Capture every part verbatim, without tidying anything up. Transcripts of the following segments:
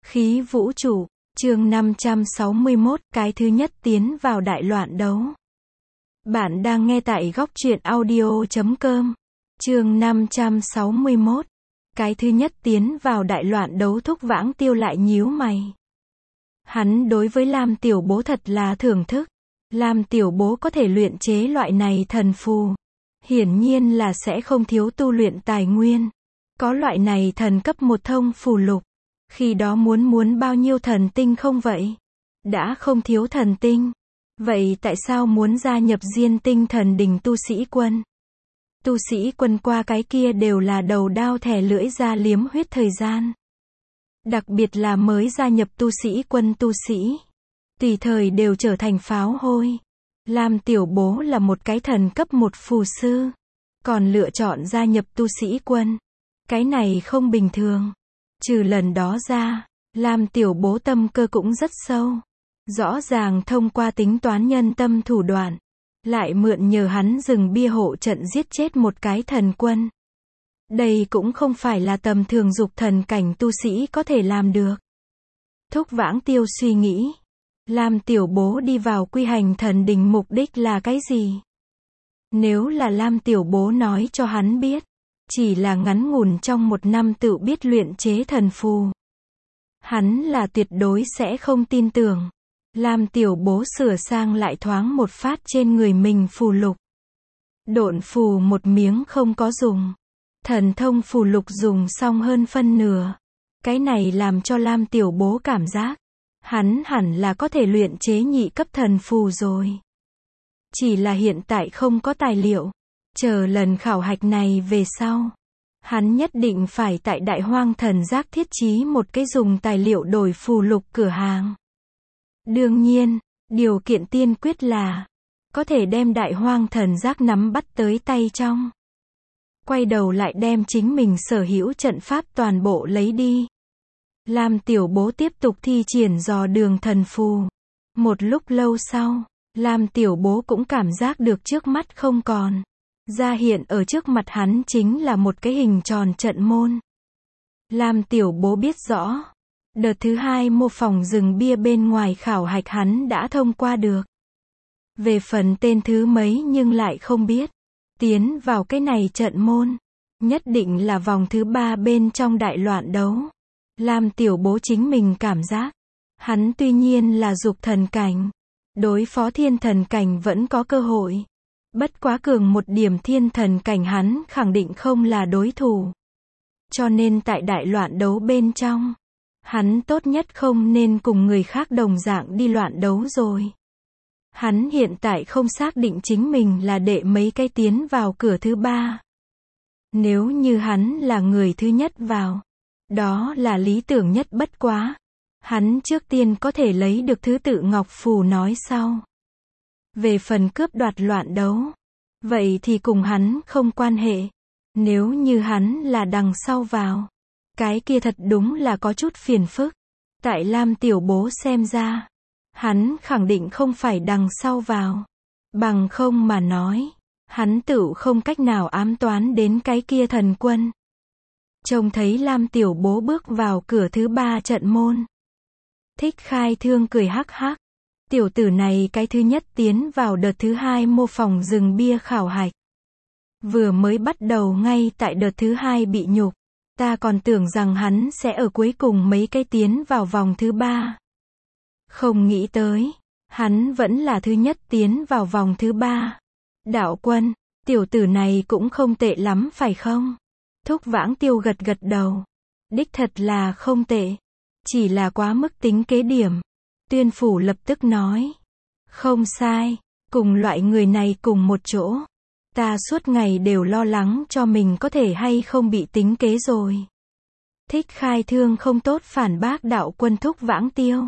Khí vũ trụ, chương năm trăm sáu mươi mốt, cái thứ nhất tiến vào đại loạn đấu. Bạn đang nghe tại góc truyện audio chấm com. Chương năm trăm sáu mươi mốt. Cái thứ nhất tiến vào đại loạn đấu. Thúc Vãng Tiêu lại nhíu mày. Hắn đối với Lam Tiểu Bố thật là thưởng thức. Lam Tiểu Bố có thể luyện chế loại này thần phù. Hiển nhiên là sẽ không thiếu tu luyện tài nguyên. Có loại này thần cấp một thông phù lục. Khi đó muốn muốn bao nhiêu thần tinh không vậy? Đã không thiếu thần tinh. Vậy tại sao muốn gia nhập Diên Tinh Thần Đình tu sĩ quân? Tu sĩ quân qua cái kia đều là đầu đao thè lưỡi ra liếm huyết thời gian. Đặc biệt là mới gia nhập tu sĩ quân tu sĩ. Tùy thời đều trở thành pháo hôi. Lam Tiểu Bố là một cái thần cấp một phù sư. Còn lựa chọn gia nhập tu sĩ quân. Cái này không bình thường. Trừ lần đó ra, Lam Tiểu Bố tâm cơ cũng rất sâu. Rõ ràng thông qua tính toán nhân tâm thủ đoạn, lại mượn nhờ hắn dừng bia hộ trận giết chết một cái thần quân. Đây cũng không phải là tầm thường dục thần cảnh tu sĩ có thể làm được. Thúc Vãng Tiêu suy nghĩ, Lam Tiểu Bố đi vào Quy Hành Thần Đình mục đích là cái gì? Nếu là Lam Tiểu Bố nói cho hắn biết, chỉ là ngắn ngủn trong một năm tự biết luyện chế thần phù, hắn là tuyệt đối sẽ không tin tưởng. Lam Tiểu Bố sửa sang lại thoáng một phát trên người mình phù lục. Độn phù một miếng không có dùng. Thần thông phù lục dùng xong hơn phân nửa. Cái này làm cho Lam Tiểu Bố cảm giác, hắn hẳn là có thể luyện chế nhị cấp thần phù rồi. Chỉ là hiện tại không có tài liệu. Chờ lần khảo hạch này về sau, hắn nhất định phải tại Đại Hoang Thần Giác thiết trí một cái dùng tài liệu đổi phù lục cửa hàng. Đương nhiên, điều kiện tiên quyết là có thể đem Đại Hoang Thần Giác nắm bắt tới tay trong. Quay đầu lại đem chính mình sở hữu trận pháp toàn bộ lấy đi. Lam Tiểu Bố tiếp tục thi triển dò đường thần phù. Một lúc lâu sau, Lam Tiểu Bố cũng cảm giác được trước mắt không còn. Ra hiện ở trước mặt hắn chính là một cái hình tròn trận môn. Lam Tiểu Bố biết rõ, đợt thứ hai mô phỏng rừng bia bên ngoài khảo hạch hắn đã thông qua được. Về phần tên thứ mấy nhưng lại không biết. Tiến vào cái này trận môn, nhất định là vòng thứ ba bên trong đại loạn đấu. Lam Tiểu Bố chính mình cảm giác, hắn tuy nhiên là dục thần cảnh, đối phó thiên thần cảnh vẫn có cơ hội. Bất quá cường một điểm thiên thần cảnh hắn khẳng định không là đối thủ. Cho nên tại đại loạn đấu bên trong, hắn tốt nhất không nên cùng người khác đồng dạng đi loạn đấu rồi. Hắn hiện tại không xác định chính mình là đệ mấy cái tiến vào cửa thứ ba. Nếu như hắn là người thứ nhất vào, đó là lý tưởng nhất bất quá. Hắn trước tiên có thể lấy được thứ tự ngọc phù nói sau. Về phần cướp đoạt loạn đấu, vậy thì cùng hắn không quan hệ. Nếu như hắn là đằng sau vào, cái kia thật đúng là có chút phiền phức. Tại Lam Tiểu Bố xem ra, hắn khẳng định không phải đằng sau vào. Bằng không mà nói, hắn tự không cách nào ám toán đến cái kia thần quân. Trông thấy Lam Tiểu Bố bước vào cửa thứ ba trận môn. Thích Khai Thương cười hắc hắc. Tiểu tử này cái thứ nhất tiến vào đợt thứ hai mô phỏng rừng bia khảo hạch. Vừa mới bắt đầu ngay tại đợt thứ hai bị nhục. Ta còn tưởng rằng hắn sẽ ở cuối cùng mấy cái tiến vào vòng thứ ba. Không nghĩ tới, hắn vẫn là thứ nhất tiến vào vòng thứ ba. Đạo quân, tiểu tử này cũng không tệ lắm phải không? Thúc Vãng Tiêu gật gật đầu. Đích thật là không tệ. Chỉ là quá mức tính kế điểm. Tuyên phủ lập tức nói. Không sai, cùng loại người này cùng một chỗ. Ta suốt ngày đều lo lắng cho mình có thể hay không bị tính kế rồi. Thích Khai Thương không tốt phản bác đạo quân Thúc Vãng Tiêu.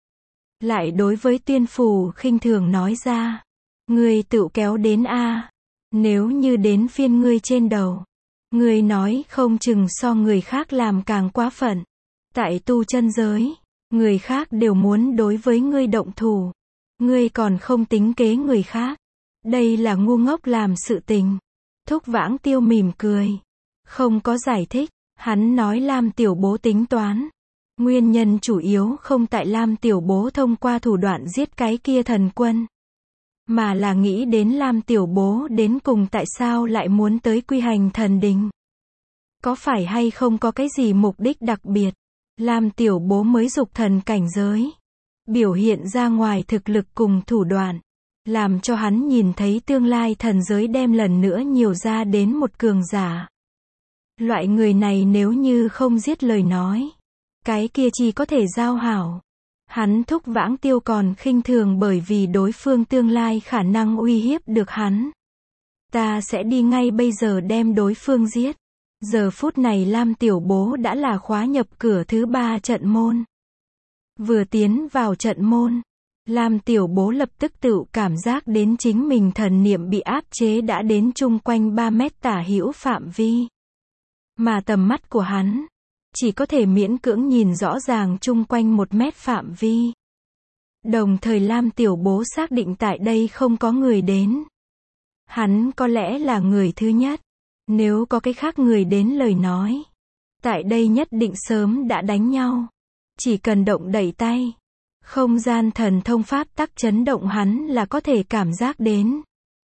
Lại đối với tuyên phủ khinh thường nói ra. Ngươi tự kéo đến a. Nếu như đến phiên ngươi trên đầu. Ngươi nói không chừng so người khác làm càng quá phận. Tại tu chân giới, người khác đều muốn đối với ngươi động thủ. Ngươi còn không tính kế người khác. Đây là ngu ngốc làm sự tình. Thúc Vãng Tiêu mỉm cười. Không có giải thích. Hắn nói Lam Tiểu Bố tính toán. Nguyên nhân chủ yếu không tại Lam Tiểu Bố thông qua thủ đoạn giết cái kia thần quân, mà là nghĩ đến Lam Tiểu Bố đến cùng tại sao lại muốn tới Quy Hành Thần Đình. Có phải hay không có cái gì mục đích đặc biệt, Lam Tiểu Bố mới dục thần cảnh giới, biểu hiện ra ngoài thực lực cùng thủ đoạn, làm cho hắn nhìn thấy tương lai thần giới đem lần nữa nhiều ra đến một cường giả. Loại người này nếu như không giết lời nói, cái kia chỉ có thể giao hảo. Hắn Thúc Vãng Tiêu còn khinh thường bởi vì đối phương tương lai khả năng uy hiếp được hắn. Ta sẽ đi ngay bây giờ đem đối phương giết. Giờ phút này Lam Tiểu Bố đã là khóa nhập cửa thứ ba trận môn. Vừa tiến vào trận môn, Lam Tiểu Bố lập tức tự cảm giác đến chính mình thần niệm bị áp chế đã đến chung quanh ba mét tả hữu phạm vi. Mà tầm mắt của hắn chỉ có thể miễn cưỡng nhìn rõ ràng chung quanh một mét phạm vi. Đồng thời Lam Tiểu Bố xác định tại đây không có người đến. Hắn có lẽ là người thứ nhất. Nếu có cái khác người đến lời nói, tại đây nhất định sớm đã đánh nhau. Chỉ cần động đẩy tay, không gian thần thông pháp tắc chấn động hắn là có thể cảm giác đến.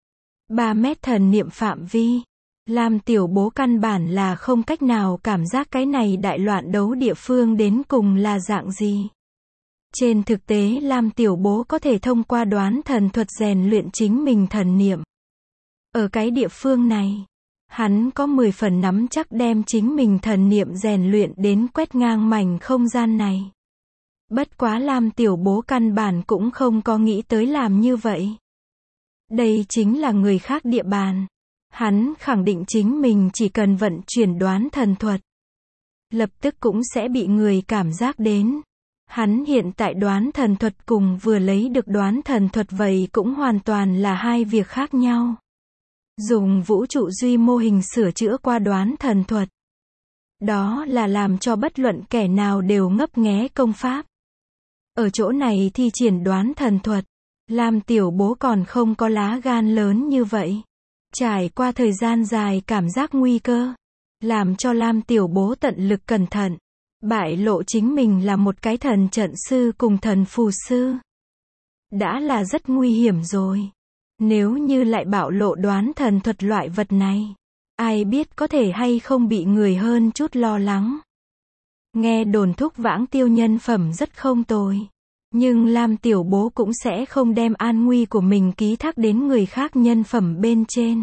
ba mét thần niệm phạm vi, Lam Tiểu Bố căn bản là không cách nào cảm giác cái này đại loạn đấu địa phương đến cùng là dạng gì. Trên thực tế Lam Tiểu Bố có thể thông qua đoán thần thuật rèn luyện chính mình thần niệm. Ở cái địa phương này, hắn có mười phần nắm chắc đem chính mình thần niệm rèn luyện đến quét ngang mảnh không gian này. Bất quá Lam Tiểu Bố căn bản cũng không có nghĩ tới làm như vậy. Đây chính là người khác địa bàn. Hắn khẳng định chính mình chỉ cần vận chuyển đoán thần thuật, lập tức cũng sẽ bị người cảm giác đến. Hắn hiện tại đoán thần thuật cùng vừa lấy được đoán thần thuật vậy cũng hoàn toàn là hai việc khác nhau. Dùng vũ trụ duy mô hình sửa chữa qua đoán thần thuật, đó là làm cho bất luận kẻ nào đều ngấp nghé công pháp. Ở chỗ này thi triển đoán thần thuật, Lam Tiểu Bố còn không có lá gan lớn như vậy. Trải qua thời gian dài cảm giác nguy cơ, làm cho Lam Tiểu Bố tận lực cẩn thận, bại lộ chính mình là một cái thần trận sư cùng thần phù sư. Đã là rất nguy hiểm rồi. Nếu như lại bạo lộ đoán thần thuật loại vật này, ai biết có thể hay không bị người hơn chút lo lắng. Nghe đồn Thúc Vãng Tiêu nhân phẩm rất không tồi, nhưng Lam Tiểu Bố cũng sẽ không đem an nguy của mình ký thác đến người khác nhân phẩm bên trên.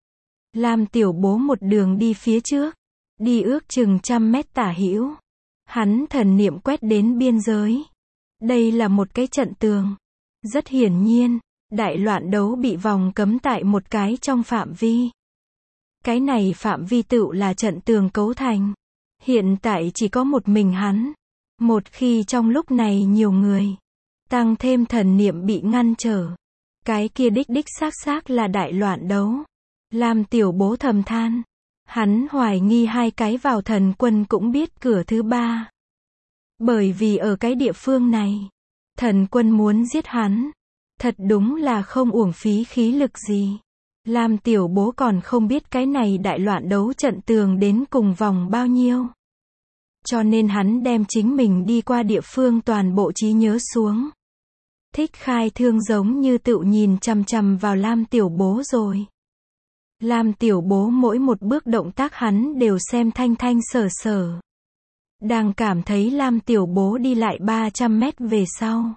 Lam Tiểu Bố một đường đi phía trước, đi ước chừng trăm mét tả hữu. Hắn thần niệm quét đến biên giới. Đây là một cái trận tường. Rất hiển nhiên, đại loạn đấu bị vòng cấm tại một cái trong phạm vi. Cái này phạm vi tựu là trận tường cấu thành. Hiện tại chỉ có một mình hắn. Một khi trong lúc này nhiều người, tăng thêm thần niệm bị ngăn trở, cái kia đích đích xác xác là đại loạn đấu. Lam Tiểu Bố thầm than. Hắn hoài nghi hai cái vào thần quân cũng biết cửa thứ ba. Bởi vì ở cái địa phương này, thần quân muốn giết hắn. Thật đúng là không uổng phí khí lực gì. Lam Tiểu Bố còn không biết cái này đại loạn đấu trận tường đến cùng vòng bao nhiêu. Cho nên hắn đem chính mình đi qua địa phương toàn bộ trí nhớ xuống. Thích Khai Thương giống như tự nhìn chằm chằm vào Lam Tiểu Bố rồi. Lam Tiểu Bố mỗi một bước động tác hắn đều xem thanh thanh sở sở. Đang cảm thấy Lam Tiểu Bố đi lại ba trăm mét về sau,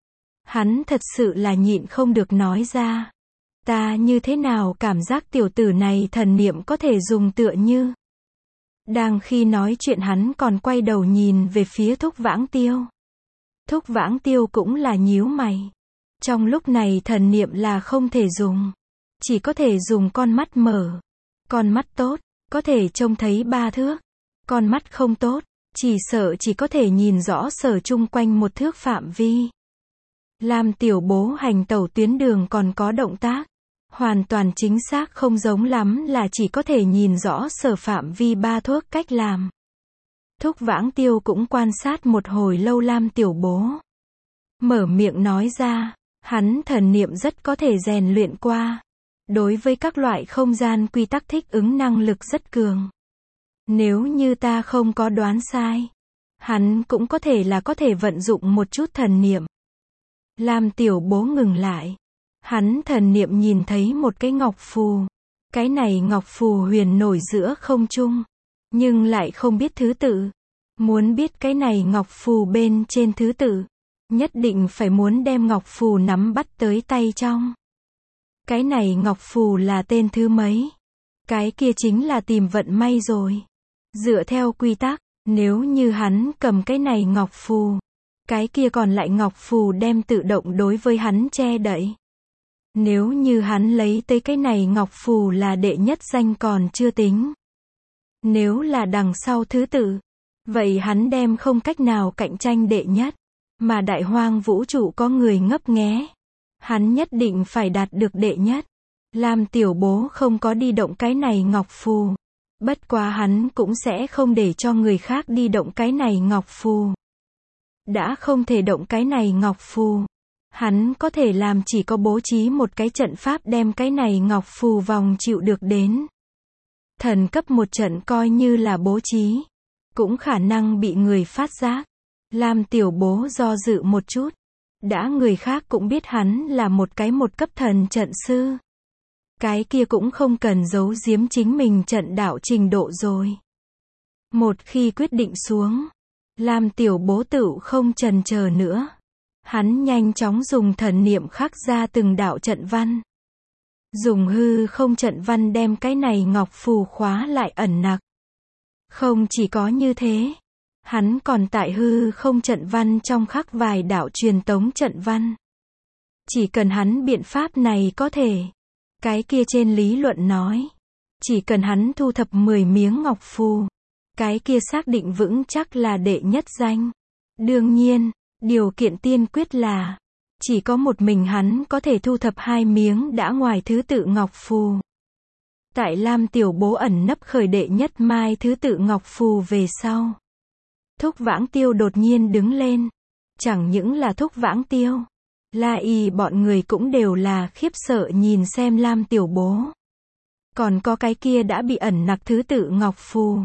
hắn thật sự là nhịn không được nói ra. Ta như thế nào cảm giác tiểu tử này thần niệm có thể dùng tựa như. Đang khi nói chuyện hắn còn quay đầu nhìn về phía Thúc Vãng Tiêu. Thúc Vãng Tiêu cũng là nhíu mày. Trong lúc này thần niệm là không thể dùng. Chỉ có thể dùng con mắt mở. Con mắt tốt, có thể trông thấy ba thước. Con mắt không tốt, chỉ sợ chỉ có thể nhìn rõ sở chung quanh một thước phạm vi. Lam Tiểu Bố hành tẩu tuyến đường còn có động tác. Hoàn toàn chính xác không giống lắm là chỉ có thể nhìn rõ sở phạm vi ba thước cách làm. Thúc Vãng Tiêu cũng quan sát một hồi lâu Lam Tiểu Bố. Mở miệng nói ra, hắn thần niệm rất có thể rèn luyện qua. Đối với các loại không gian quy tắc thích ứng năng lực rất cường. Nếu như ta không có đoán sai, Hắn cũng có thể là có thể vận dụng một chút thần niệm. Lam Tiểu Bố ngừng lại. Hắn thần niệm nhìn thấy một cái ngọc phù. Cái này ngọc phù huyền nổi giữa không trung, nhưng lại không biết thứ tự. Muốn biết cái này ngọc phù bên trên thứ tự, nhất định phải muốn đem ngọc phù nắm bắt tới tay trong. Cái này ngọc phù là tên thứ mấy? Cái kia chính là tìm vận may rồi. Dựa theo quy tắc, nếu như hắn cầm cái này ngọc phù, cái kia còn lại ngọc phù đem tự động đối với hắn che đậy. Nếu như hắn lấy tới cái này ngọc phù là đệ nhất danh còn chưa tính. Nếu là đằng sau thứ tự, vậy hắn đem không cách nào cạnh tranh đệ nhất. Mà đại hoang vũ trụ có người ngấp nghé. Hắn nhất định phải đạt được đệ nhất. Lam Tiểu Bố không có đi động cái này ngọc phù. Bất quá hắn cũng sẽ không để cho người khác đi động cái này ngọc phù. Đã không thể động cái này ngọc phù, hắn có thể làm chỉ có bố trí một cái trận pháp đem cái này ngọc phù vòng chịu được đến. Thần cấp một trận coi như là bố trí, cũng khả năng bị người phát giác. Lam Tiểu Bố do dự một chút. Đã người khác cũng biết hắn là một cái một cấp thần trận sư. Cái kia cũng không cần giấu giếm chính mình trận đạo trình độ rồi. Một khi quyết định xuống, Lam Tiểu Bố tựu không chần chờ nữa. Hắn nhanh chóng dùng thần niệm khắc ra từng đạo trận văn. Dùng hư không trận văn đem cái này ngọc phù khóa lại ẩn nặc. Không chỉ có như thế, hắn còn tại hư không trận văn trong khắc vài đạo truyền tống trận văn. Chỉ cần hắn biện pháp này có thể, cái kia trên lý luận nói, chỉ cần hắn thu thập mười miếng ngọc phù, cái kia xác định vững chắc là đệ nhất danh. Đương nhiên, điều kiện tiên quyết là, chỉ có một mình hắn có thể thu thập hai miếng đã ngoài thứ tự ngọc phù. Tại Lam Tiểu Bố ẩn nấp khởi đệ nhất mai thứ tự ngọc phù về sau. Thúc Vãng Tiêu đột nhiên đứng lên. Chẳng những là Thúc Vãng Tiêu, La Y bọn người cũng đều là khiếp sợ nhìn xem Lam Tiểu Bố. Còn có cái kia đã bị ẩn nặc thứ tự ngọc phù.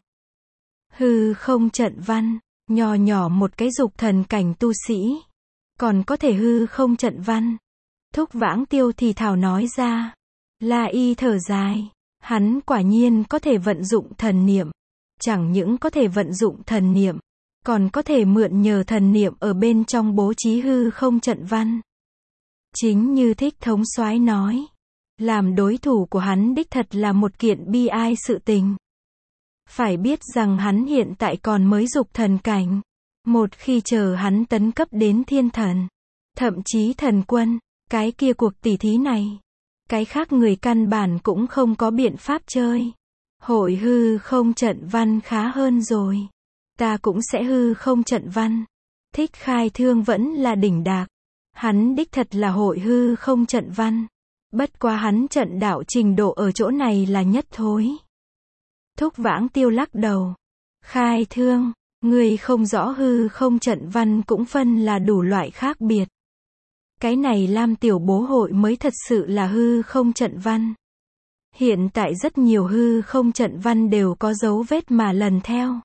Hư không trận văn, nhỏ nhỏ một cái dục thần cảnh tu sĩ, còn có thể hư không trận văn. Thúc Vãng Tiêu thì thào nói ra. La Y thở dài, hắn quả nhiên có thể vận dụng thần niệm. Chẳng những có thể vận dụng thần niệm, còn có thể mượn nhờ thần niệm ở bên trong bố trí hư không trận văn. Chính như Thích thống soái nói, làm đối thủ của hắn đích thật là một kiện bi ai sự tình. Phải biết rằng hắn hiện tại còn mới dục thần cảnh. Một khi chờ hắn tấn cấp đến thiên thần, thậm chí thần quân, cái kia cuộc tỉ thí này, cái khác người căn bản cũng không có biện pháp chơi. Hội hư không trận văn khá hơn rồi. Ta cũng sẽ hư không trận văn. Thích Khai Thương vẫn là đỉnh đạc. Hắn đích thật là hội hư không trận văn. Bất quá hắn trận đạo trình độ ở chỗ này là nhất thối. Thúc Vãng Tiêu lắc đầu. Khai Thương, người không rõ hư không trận văn cũng phân là đủ loại khác biệt. Cái này Lam Tiểu Bố hội mới thật sự là hư không trận văn. Hiện tại rất nhiều hư không trận văn đều có dấu vết mà lần theo.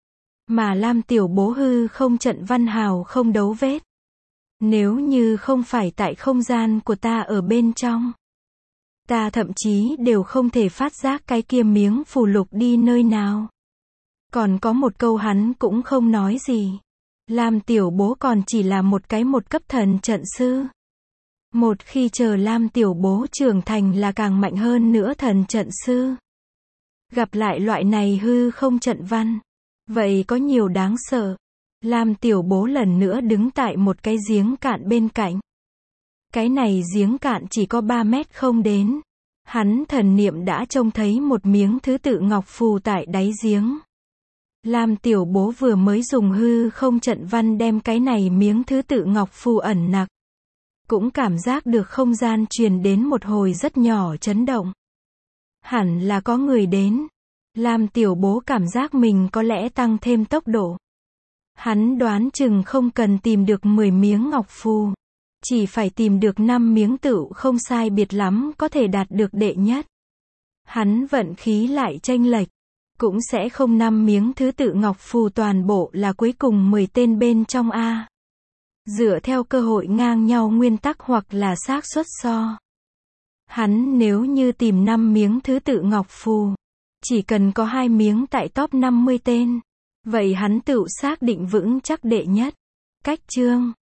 Mà Lam Tiểu Bố hư không trận văn hào không đấu vết. Nếu như không phải tại không gian của ta ở bên trong, ta thậm chí đều không thể phát giác cái kia miếng phù lục đi nơi nào. Còn có một câu hắn cũng không nói gì. Lam Tiểu Bố còn chỉ là một cái một cấp thần trận sư. Một khi chờ Lam Tiểu Bố trưởng thành là càng mạnh hơn nữa thần trận sư. Gặp lại loại này hư không trận văn, vậy có nhiều đáng sợ. Lam Tiểu Bố lần nữa đứng tại một cái giếng cạn bên cạnh. Cái này giếng cạn chỉ có ba mét không đến. Hắn thần niệm đã trông thấy một miếng thứ tự ngọc phù tại đáy giếng. Lam Tiểu Bố vừa mới dùng hư không trận văn đem cái này miếng thứ tự ngọc phù ẩn nặc. Cũng cảm giác được không gian truyền đến một hồi rất nhỏ chấn động. Hẳn là có người đến. Lam Tiểu Bố cảm giác mình có lẽ tăng thêm tốc độ. Hắn đoán chừng không cần tìm được mười miếng ngọc phù. Chỉ phải tìm được năm miếng tựu không sai biệt lắm có thể đạt được đệ nhất. Hắn vận khí lại chênh lệch. cũng sẽ không năm miếng thứ tự ngọc phù toàn bộ là cuối cùng mười tên bên trong A. Dựa theo cơ hội ngang nhau nguyên tắc hoặc là xác suất so. Hắn nếu như tìm năm miếng thứ tự ngọc phù, chỉ cần có hai miếng tại top năm mươi tên, vậy hắn tựu xác định vững chắc đệ nhất. Cách chương